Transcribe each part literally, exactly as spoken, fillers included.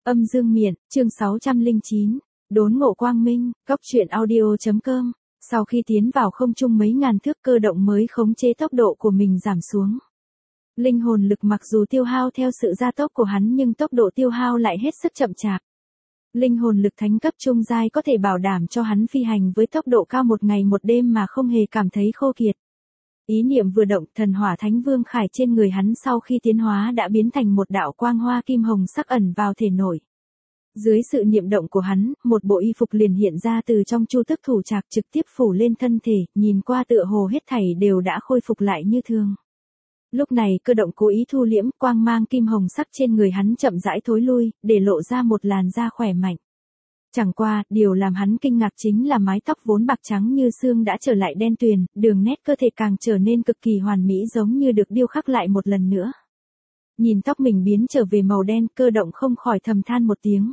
Âm dương miện, chương sáu trăm lẻ chín, đốn ngộ quang minh, góc truyện audio.com. Sau khi tiến vào không trung mấy ngàn thước, cơ động mới khống chế tốc độ của mình giảm xuống. Linh hồn lực mặc dù tiêu hao theo sự gia tốc của hắn nhưng tốc độ tiêu hao lại hết sức chậm chạp. Linh hồn lực thánh cấp trung giai có thể bảo đảm cho hắn phi hành với tốc độ cao một ngày một đêm mà không hề cảm thấy khô kiệt. Ý niệm vừa động, thần hỏa thánh vương khải trên người hắn sau khi tiến hóa đã biến thành một đạo quang hoa kim hồng sắc ẩn vào thể nội. Dưới sự niệm động của hắn, một bộ y phục liền hiện ra từ trong chu tước thủ trạc trực tiếp phủ lên thân thể, nhìn qua tựa hồ hết thảy đều đã khôi phục lại như thường. Lúc này cơ động cố ý thu liễm, quang mang kim hồng sắc trên người hắn chậm rãi thối lui, để lộ ra một làn da khỏe mạnh. Chẳng qua, điều làm hắn kinh ngạc chính là mái tóc vốn bạc trắng như xương đã trở lại đen tuyền, đường nét cơ thể càng trở nên cực kỳ hoàn mỹ giống như được điêu khắc lại một lần nữa. Nhìn tóc mình biến trở về màu đen, cơ động không khỏi thầm than một tiếng.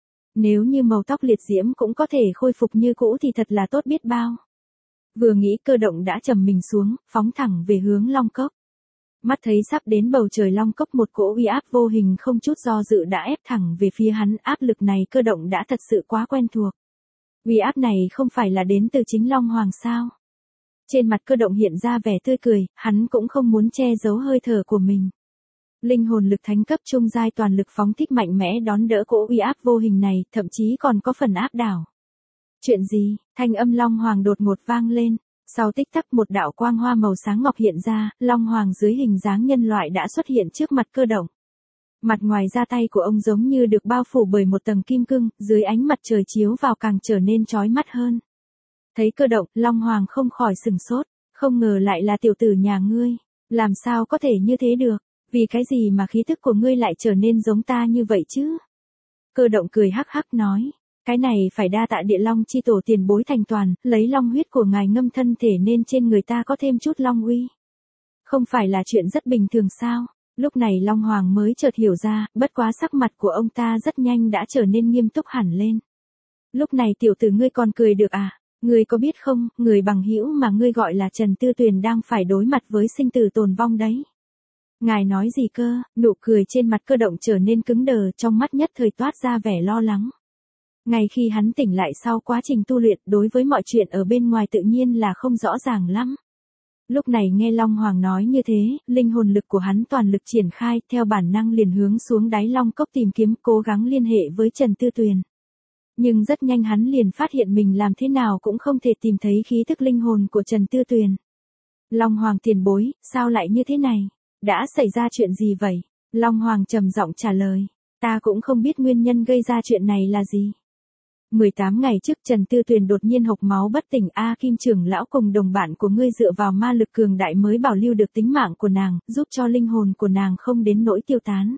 Nếu như màu tóc liệt diễm cũng có thể khôi phục như cũ thì thật là tốt biết bao. Vừa nghĩ cơ động đã trầm mình xuống, phóng thẳng về hướng Long Cốc. Mắt thấy sắp đến bầu trời Long Cốc, một cỗ uy áp vô hình không chút do dự đã ép thẳng về phía hắn, áp lực này cơ động đã thật sự quá quen thuộc. Uy áp này không phải là đến từ chính Long Hoàng sao? Trên mặt cơ động hiện ra vẻ tươi cười, hắn cũng không muốn che giấu hơi thở của mình. Linh hồn lực thánh cấp trung giai toàn lực phóng thích mạnh mẽ đón đỡ cỗ uy áp vô hình này, thậm chí còn có phần áp đảo. Chuyện gì? Thanh âm Long Hoàng đột ngột vang lên. Sau tích tắc một đạo quang hoa màu sáng ngọc hiện ra, Long Hoàng dưới hình dáng nhân loại đã xuất hiện trước mặt cơ động. Mặt ngoài da tay của ông giống như được bao phủ bởi một tầng kim cương, dưới ánh mặt trời chiếu vào càng trở nên chói mắt hơn. Thấy cơ động, Long Hoàng không khỏi sừng sốt, không ngờ lại là tiểu tử nhà ngươi, làm sao có thể như thế được, vì cái gì mà khí thức của ngươi lại trở nên giống ta như vậy chứ? Cơ động cười hắc hắc nói. Cái này phải đa tạ Địa Long chi tổ tiền bối thành toàn, lấy long huyết của ngài ngâm thân thể nên trên người ta có thêm chút long uy. Không phải là chuyện rất bình thường sao? Lúc này Long Hoàng mới chợt hiểu ra, bất quá sắc mặt của ông ta rất nhanh đã trở nên nghiêm túc hẳn lên. Lúc này tiểu tử ngươi còn cười được à? Ngươi có biết không, người bằng hữu mà ngươi gọi là Trần Tư Tuyền đang phải đối mặt với sinh tử tồn vong đấy. Ngài nói gì cơ? Nụ cười trên mặt cơ động trở nên cứng đờ, trong mắt nhất thời toát ra vẻ lo lắng. Ngay khi hắn tỉnh lại sau quá trình tu luyện, đối với mọi chuyện ở bên ngoài tự nhiên là không rõ ràng lắm. Lúc này nghe Long Hoàng nói như thế, linh hồn lực của hắn toàn lực triển khai, theo bản năng liền hướng xuống đáy Long Cốc tìm kiếm, cố gắng liên hệ với Trần Tư Tuyền. Nhưng rất nhanh hắn liền phát hiện mình làm thế nào cũng không thể tìm thấy khí thức linh hồn của Trần Tư Tuyền. Long Hoàng tiền bối, sao lại như thế này? Đã xảy ra chuyện gì vậy? Long Hoàng trầm giọng trả lời. Ta cũng không biết nguyên nhân gây ra chuyện này là gì. mười tám ngày trước Trần Tư Tuyền đột nhiên hộc máu bất tỉnh, A Kim trưởng lão cùng đồng bạn của ngươi dựa vào ma lực cường đại mới bảo lưu được tính mạng của nàng, giúp cho linh hồn của nàng không đến nỗi tiêu tán.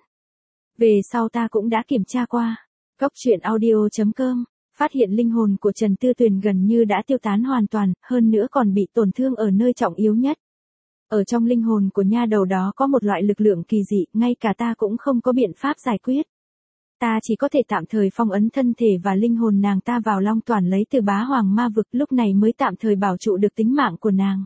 Về sau ta cũng đã kiểm tra qua. Góc truyện audio.com, phát hiện linh hồn của Trần Tư Tuyền gần như đã tiêu tán hoàn toàn, hơn nữa còn bị tổn thương ở nơi trọng yếu nhất. Ở trong linh hồn của nha đầu đó có một loại lực lượng kỳ dị, ngay cả ta cũng không có biện pháp giải quyết. Ta chỉ có thể tạm thời phong ấn thân thể và linh hồn nàng ta vào Long Toàn lấy từ Bá Hoàng ma vực, lúc này mới tạm thời bảo trụ được tính mạng của nàng.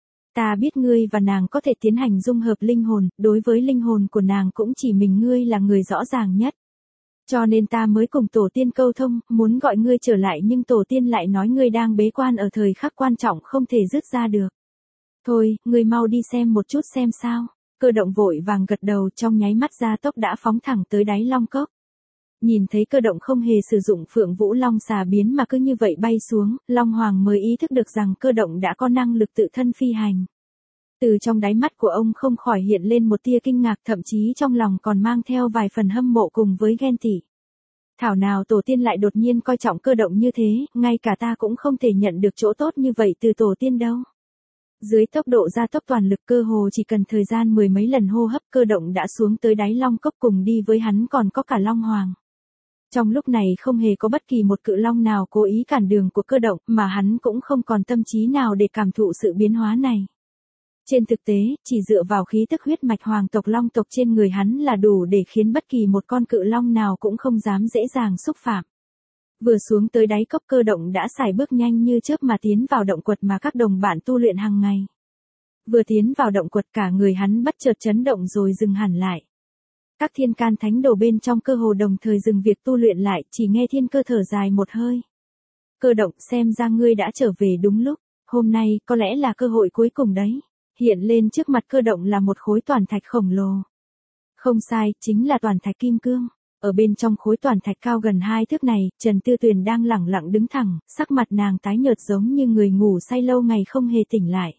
Ta biết ngươi và nàng có thể tiến hành dung hợp linh hồn, đối với linh hồn của nàng cũng chỉ mình ngươi là người rõ ràng nhất. Cho nên ta mới cùng tổ tiên câu thông, muốn gọi ngươi trở lại nhưng tổ tiên lại nói ngươi đang bế quan ở thời khắc quan trọng không thể dứt ra được. Thôi, ngươi mau đi xem một chút xem sao. Cơ động vội vàng gật đầu, trong nháy mắt gia tốc đã phóng thẳng tới đáy Long Cốc. Nhìn thấy cơ động không hề sử dụng Phượng Vũ Long xà biến mà cứ như vậy bay xuống, Long Hoàng mới ý thức được rằng cơ động đã có năng lực tự thân phi hành. Từ trong đáy mắt của ông không khỏi hiện lên một tia kinh ngạc, thậm chí trong lòng còn mang theo vài phần hâm mộ cùng với ghen tị. Thảo nào tổ tiên lại đột nhiên coi trọng cơ động như thế, ngay cả ta cũng không thể nhận được chỗ tốt như vậy từ tổ tiên đâu. Dưới tốc độ gia tốc toàn lực, cơ hồ chỉ cần thời gian mười mấy lần hô hấp, cơ động đã xuống tới đáy Long Cốc, cùng đi với hắn còn có cả Long Hoàng. Trong lúc này không hề có bất kỳ một cự long nào cố ý cản đường của cơ động, mà hắn cũng không còn tâm trí nào để cảm thụ sự biến hóa này. Trên thực tế, chỉ dựa vào khí tức huyết mạch hoàng tộc long tộc trên người hắn là đủ để khiến bất kỳ một con cự long nào cũng không dám dễ dàng xúc phạm. Vừa xuống tới đáy cốc, cơ động đã sải bước nhanh như chớp mà tiến vào động quật mà các đồng bạn tu luyện hàng ngày. Vừa tiến vào động quật, cả người hắn bất chợt chấn động rồi dừng hẳn lại. Các thiên can thánh đồ bên trong cơ hồ đồng thời dừng việc tu luyện lại, chỉ nghe thiên cơ thở dài một hơi. Cơ động, xem ra ngươi đã trở về đúng lúc, hôm nay có lẽ là cơ hội cuối cùng đấy. Hiện lên trước mặt cơ động là một khối toàn thạch khổng lồ. Không sai, chính là toàn thạch kim cương. Ở bên trong khối toàn thạch cao gần hai thước này, Trần Tư Tuyền đang lẳng lặng đứng thẳng, sắc mặt nàng tái nhợt giống như người ngủ say lâu ngày không hề tỉnh lại.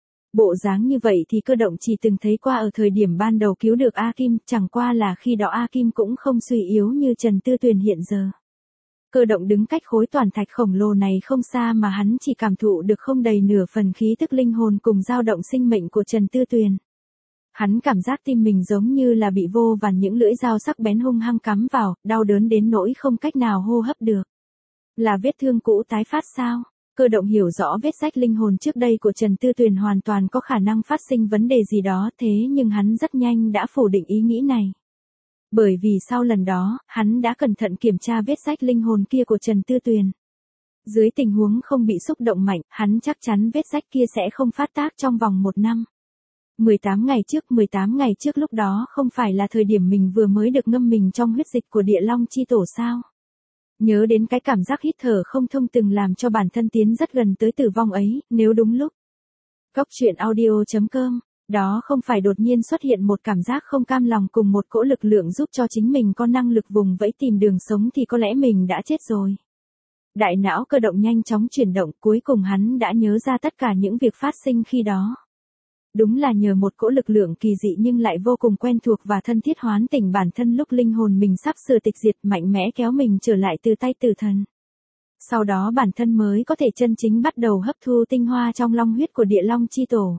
Bộ dáng như vậy thì cơ động chỉ từng thấy qua ở thời điểm ban đầu cứu được A Kim, chẳng qua là khi đó A Kim cũng không suy yếu như Trần Tư Tuyền hiện giờ. Cơ động đứng cách khối toàn thạch khổng lồ này không xa mà hắn chỉ cảm thụ được không đầy nửa phần khí tức linh hồn cùng dao động sinh mệnh của Trần Tư Tuyền. Hắn cảm giác tim mình giống như là bị vô vàn những lưỡi dao sắc bén hung hăng cắm vào, đau đớn đến nỗi không cách nào hô hấp được. Là vết thương cũ tái phát sao? Cơ động hiểu rõ vết rách linh hồn trước đây của Trần Tư Tuyền hoàn toàn có khả năng phát sinh vấn đề gì đó, thế nhưng hắn rất nhanh đã phủ định ý nghĩ này. Bởi vì sau lần đó, hắn đã cẩn thận kiểm tra vết rách linh hồn kia của Trần Tư Tuyền. Dưới tình huống không bị xúc động mạnh, hắn chắc chắn vết rách kia sẽ không phát tác trong vòng một năm. mười tám ngày trước, mười tám ngày trước lúc đó không phải là thời điểm mình vừa mới được ngâm mình trong huyết dịch của Địa Long chi tổ sao? Nhớ đến cái cảm giác hít thở không thông từng làm cho bản thân tiến rất gần tới tử vong ấy, nếu đúng lúc. Cốc truyện audio chấm com, đó không phải đột nhiên xuất hiện một cảm giác không cam lòng cùng một cỗ lực lượng giúp cho chính mình có năng lực vùng vẫy tìm đường sống thì có lẽ mình đã chết rồi. Đại não cơ động nhanh chóng chuyển động, cuối cùng hắn đã nhớ ra tất cả những việc phát sinh khi đó. Đúng là nhờ một cỗ lực lượng kỳ dị nhưng lại vô cùng quen thuộc và thân thiết hoán tỉnh bản thân lúc linh hồn mình sắp sửa tịch diệt, mạnh mẽ kéo mình trở lại từ tay tử thần. Sau đó bản thân mới có thể chân chính bắt đầu hấp thu tinh hoa trong long huyết của Địa Long chi tổ.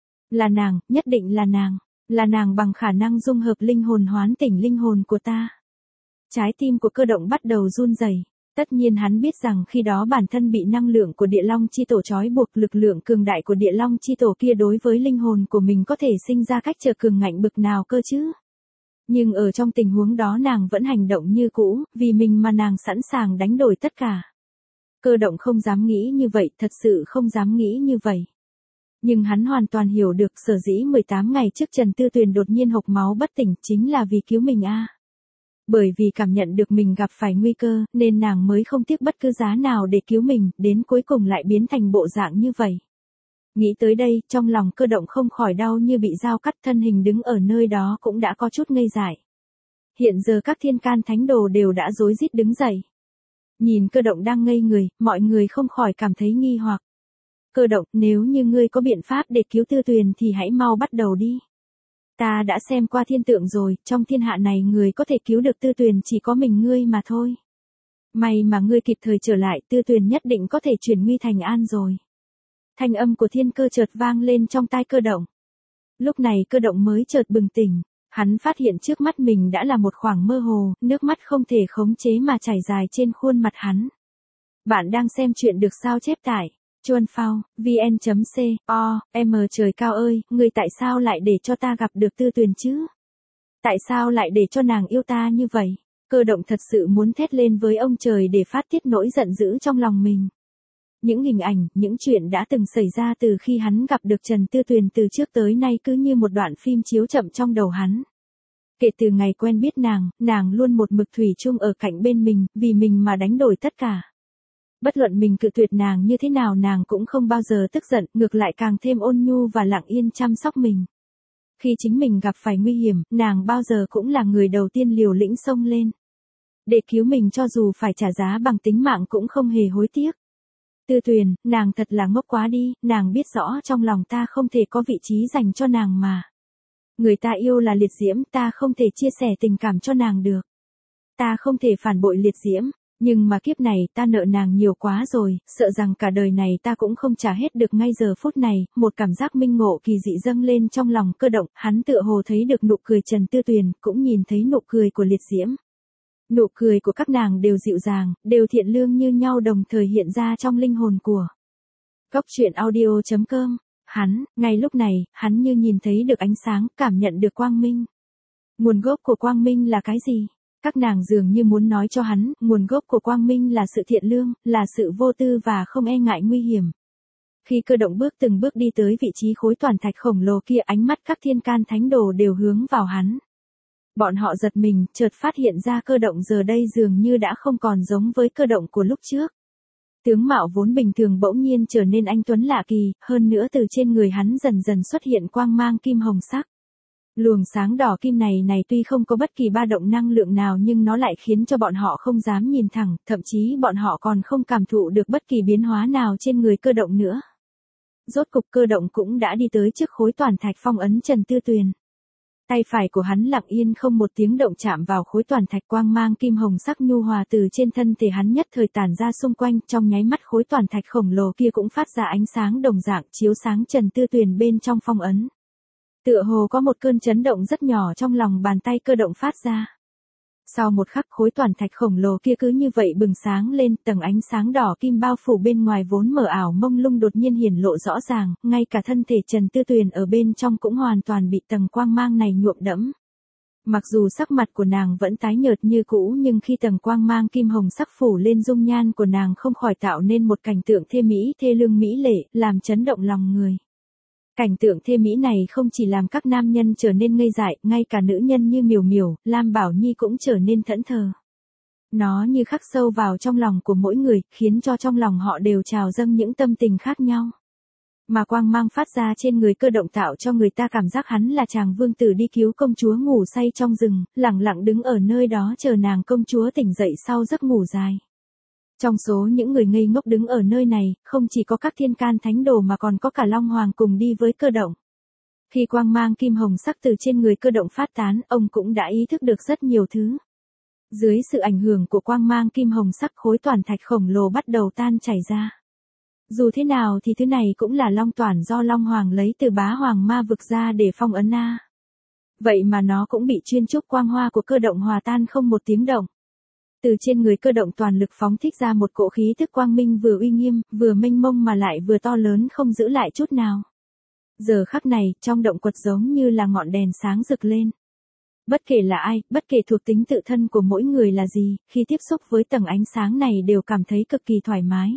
Là nàng, nhất định là nàng, là nàng bằng khả năng dung hợp linh hồn hoán tỉnh linh hồn của ta. Trái tim của cơ động bắt đầu run rẩy. Tất nhiên hắn biết rằng khi đó bản thân bị năng lượng của Địa Long chi tổ trói buộc, lực lượng cường đại của Địa Long chi tổ kia đối với linh hồn của mình có thể sinh ra cách trở cường ngạnh bực nào cơ chứ. Nhưng ở trong tình huống đó nàng vẫn hành động như cũ, vì mình mà nàng sẵn sàng đánh đổi tất cả. Cơ động không dám nghĩ như vậy, thật sự không dám nghĩ như vậy. Nhưng hắn hoàn toàn hiểu được sở dĩ mười tám ngày trước Trần Tư Tuyền đột nhiên hộc máu bất tỉnh chính là vì cứu mình a. À. Bởi vì cảm nhận được mình gặp phải nguy cơ, nên nàng mới không tiếc bất cứ giá nào để cứu mình, đến cuối cùng lại biến thành bộ dạng như vậy. Nghĩ tới đây, trong lòng cơ động không khỏi đau như bị dao cắt, thân hình đứng ở nơi đó cũng đã có chút ngây dại. Hiện giờ các thiên can thánh đồ đều đã rối rít đứng dậy. Nhìn cơ động đang ngây người, mọi người không khỏi cảm thấy nghi hoặc. Cơ động, nếu như ngươi có biện pháp để cứu Tư Tuyền thì hãy mau bắt đầu đi. Ta đã xem qua thiên tượng rồi, trong thiên hạ này người có thể cứu được Tư Tuyền chỉ có mình ngươi mà thôi. May mà ngươi kịp thời trở lại, Tư Tuyền nhất định có thể chuyển nguy thành an rồi. Thanh âm của thiên cơ chợt vang lên trong tai cơ động. Lúc này cơ động mới chợt bừng tỉnh, hắn phát hiện trước mắt mình đã là một khoảng mơ hồ, nước mắt không thể khống chế mà chảy dài trên khuôn mặt hắn. Bạn đang xem chuyện được sao chép tại chuan phao, vn.co, em trời cao ơi, ngươi tại sao lại để cho ta gặp được Tư Tuyền chứ? Tại sao lại để cho nàng yêu ta như vậy? Cơ động thật sự muốn thét lên với ông trời để phát tiết nỗi giận dữ trong lòng mình. Những hình ảnh, những chuyện đã từng xảy ra từ khi hắn gặp được Trần Tư Tuyền từ trước tới nay cứ như một đoạn phim chiếu chậm trong đầu hắn. Kể từ ngày quen biết nàng, nàng luôn một mực thủy chung ở cạnh bên mình, vì mình mà đánh đổi tất cả. Bất luận mình cự tuyệt nàng như thế nào nàng cũng không bao giờ tức giận, ngược lại càng thêm ôn nhu và lặng yên chăm sóc mình. Khi chính mình gặp phải nguy hiểm, nàng bao giờ cũng là người đầu tiên liều lĩnh xông lên. Để cứu mình cho dù phải trả giá bằng tính mạng cũng không hề hối tiếc. Tư Tuyền, nàng thật là ngốc quá đi, nàng biết rõ trong lòng ta không thể có vị trí dành cho nàng mà. Người ta yêu là Liệt Diễm, ta không thể chia sẻ tình cảm cho nàng được. Ta không thể phản bội Liệt Diễm. Nhưng mà kiếp này ta nợ nàng nhiều quá rồi, sợ rằng cả đời này ta cũng không trả hết được. Ngay giờ phút này, một cảm giác minh ngộ kỳ dị dâng lên trong lòng cơ động, hắn tựa hồ thấy được nụ cười Trần Tư Tuyền, cũng nhìn thấy nụ cười của Liệt Diễm. Nụ cười của các nàng đều dịu dàng, đều thiện lương như nhau đồng thời hiện ra trong linh hồn của Cốc truyện audio chấm com. Hắn, ngay lúc này, hắn như nhìn thấy được ánh sáng, cảm nhận được quang minh. Nguồn gốc của quang minh là cái gì? Các nàng dường như muốn nói cho hắn, nguồn gốc của quang minh là sự thiện lương, là sự vô tư và không e ngại nguy hiểm. Khi cơ động bước từng bước đi tới vị trí khối toàn thạch khổng lồ kia, ánh mắt các thiên can thánh đồ đều hướng vào hắn. Bọn họ giật mình, chợt phát hiện ra cơ động giờ đây dường như đã không còn giống với cơ động của lúc trước. Tướng mạo vốn bình thường bỗng nhiên trở nên anh tuấn lạ kỳ, hơn nữa từ trên người hắn dần dần xuất hiện quang mang kim hồng sắc. Luồng sáng đỏ kim này này tuy không có bất kỳ ba động năng lượng nào nhưng nó lại khiến cho bọn họ không dám nhìn thẳng, thậm chí bọn họ còn không cảm thụ được bất kỳ biến hóa nào trên người cơ động nữa. Rốt cục cơ động cũng đã đi tới trước khối toàn thạch phong ấn Trần Tư Tuyền. Tay phải của hắn lặng yên không một tiếng động chạm vào khối toàn thạch, quang mang kim hồng sắc nhu hòa từ trên thân thể hắn nhất thời tản ra xung quanh, trong nháy mắt khối toàn thạch khổng lồ kia cũng phát ra ánh sáng đồng dạng chiếu sáng Trần Tư Tuyền bên trong phong ấn. Tựa hồ có một cơn chấn động rất nhỏ trong lòng bàn tay cơ động phát ra. Sau một khắc khối toàn thạch khổng lồ kia cứ như vậy bừng sáng lên, tầng ánh sáng đỏ kim bao phủ bên ngoài vốn mờ ảo mông lung đột nhiên hiển lộ rõ ràng, ngay cả thân thể Trần Tư Tuyền ở bên trong cũng hoàn toàn bị tầng quang mang này nhuộm đẫm. Mặc dù sắc mặt của nàng vẫn tái nhợt như cũ nhưng khi tầng quang mang kim hồng sắc phủ lên dung nhan của nàng không khỏi tạo nên một cảnh tượng thê mỹ thê lương mỹ lệ, làm chấn động lòng người. Cảnh tượng thê mỹ này không chỉ làm các nam nhân trở nên ngây dại, ngay cả nữ nhân như Miểu Miểu, Lam Bảo Nhi cũng trở nên thẫn thờ. Nó như khắc sâu vào trong lòng của mỗi người, khiến cho trong lòng họ đều trào dâng những tâm tình khác nhau. Mà quang mang phát ra trên người cơ động tạo cho người ta cảm giác hắn là chàng vương tử đi cứu công chúa ngủ say trong rừng, lặng lặng đứng ở nơi đó chờ nàng công chúa tỉnh dậy sau giấc ngủ dài. Trong số những người ngây ngốc đứng ở nơi này, không chỉ có các thiên can thánh đồ mà còn có cả Long Hoàng cùng đi với cơ động. Khi quang mang kim hồng sắc từ trên người cơ động phát tán, ông cũng đã ý thức được rất nhiều thứ. Dưới sự ảnh hưởng của quang mang kim hồng sắc khối toàn thạch khổng lồ bắt đầu tan chảy ra. Dù thế nào thì thứ này cũng là long toàn do Long Hoàng lấy từ bá hoàng ma vực ra để phong ấn a. Vậy mà nó cũng bị chuyên trúc quang hoa của cơ động hòa tan không một tiếng động. Từ trên người cơ động toàn lực phóng thích ra một cỗ khí tức quang minh vừa uy nghiêm, vừa mênh mông mà lại vừa to lớn không giữ lại chút nào. Giờ khắc này, trong động quật giống như là ngọn đèn sáng rực lên. Bất kể là ai, bất kể thuộc tính tự thân của mỗi người là gì, khi tiếp xúc với tầng ánh sáng này đều cảm thấy cực kỳ thoải mái.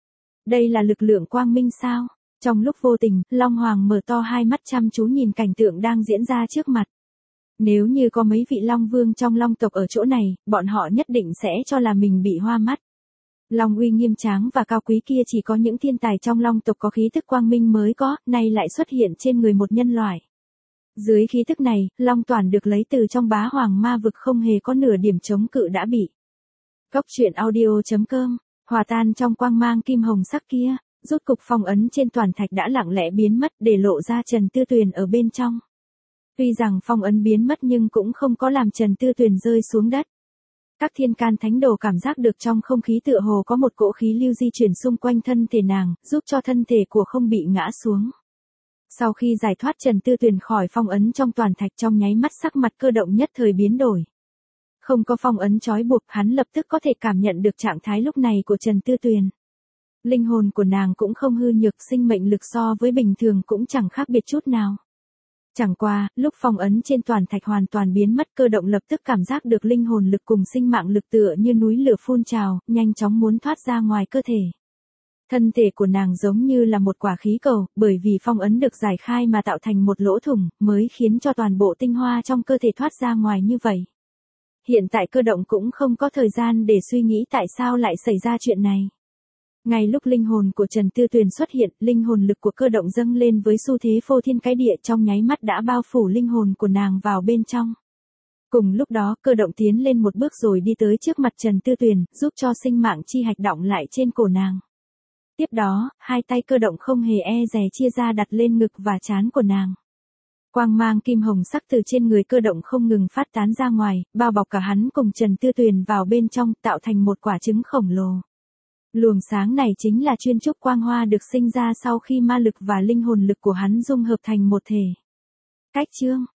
Đây là lực lượng quang minh sao? Trong lúc vô tình, Long Hoàng mở to hai mắt chăm chú nhìn cảnh tượng đang diễn ra trước mặt. Nếu như có mấy vị Long Vương trong Long tộc ở chỗ này, bọn họ nhất định sẽ cho là mình bị hoa mắt. Long uy nghiêm tráng và cao quý kia chỉ có những thiên tài trong Long tộc có khí thức quang minh mới có, nay lại xuất hiện trên người một nhân loại. Dưới khí thức này, Long toàn được lấy từ trong bá hoàng ma vực không hề có nửa điểm chống cự đã bị. Góc truyện audio chấm com, hòa tan trong quang mang kim hồng sắc kia, rốt cục phong ấn trên toàn thạch đã lặng lẽ biến mất để lộ ra Trần Tư Tuyền ở bên trong. Tuy rằng phong ấn biến mất nhưng cũng không có làm Trần Tư Tuyền rơi xuống đất. Các thiên can thánh đồ cảm giác được trong không khí tựa hồ có một cỗ khí lưu di chuyển xung quanh thân thể nàng, giúp cho thân thể của không bị ngã xuống. Sau khi giải thoát Trần Tư Tuyền khỏi phong ấn trong toàn thạch, trong nháy mắt sắc mặt cơ động nhất thời biến đổi. Không có phong ấn trói buộc, hắn lập tức có thể cảm nhận được trạng thái lúc này của Trần Tư Tuyền. Linh hồn của nàng cũng không hư nhược, sinh mệnh lực so với bình thường cũng chẳng khác biệt chút nào. Chẳng qua, lúc phong ấn trên toàn thạch hoàn toàn biến mất, cơ động lập tức cảm giác được linh hồn lực cùng sinh mạng lực tựa như núi lửa phun trào, nhanh chóng muốn thoát ra ngoài cơ thể. Thân thể của nàng giống như là một quả khí cầu, bởi vì phong ấn được giải khai mà tạo thành một lỗ thủng, mới khiến cho toàn bộ tinh hoa trong cơ thể thoát ra ngoài như vậy. Hiện tại cơ động cũng không có thời gian để suy nghĩ tại sao lại xảy ra chuyện này. Ngay lúc linh hồn của Trần Tư Tuyền xuất hiện, linh hồn lực của cơ động dâng lên với xu thế phô thiên cái địa, trong nháy mắt đã bao phủ linh hồn của nàng vào bên trong. Cùng lúc đó, cơ động tiến lên một bước rồi đi tới trước mặt Trần Tư Tuyền, giúp cho sinh mạng chi hạch đọng lại trên cổ nàng. Tiếp đó, hai tay cơ động không hề e dè chia ra đặt lên ngực và trán của nàng. Quang mang kim hồng sắc từ trên người cơ động không ngừng phát tán ra ngoài, bao bọc cả hắn cùng Trần Tư Tuyền vào bên trong, tạo thành một quả trứng khổng lồ. Luồng sáng này chính là chuyên trúc quang hoa được sinh ra sau khi ma lực và linh hồn lực của hắn dung hợp thành một thể. Cách chương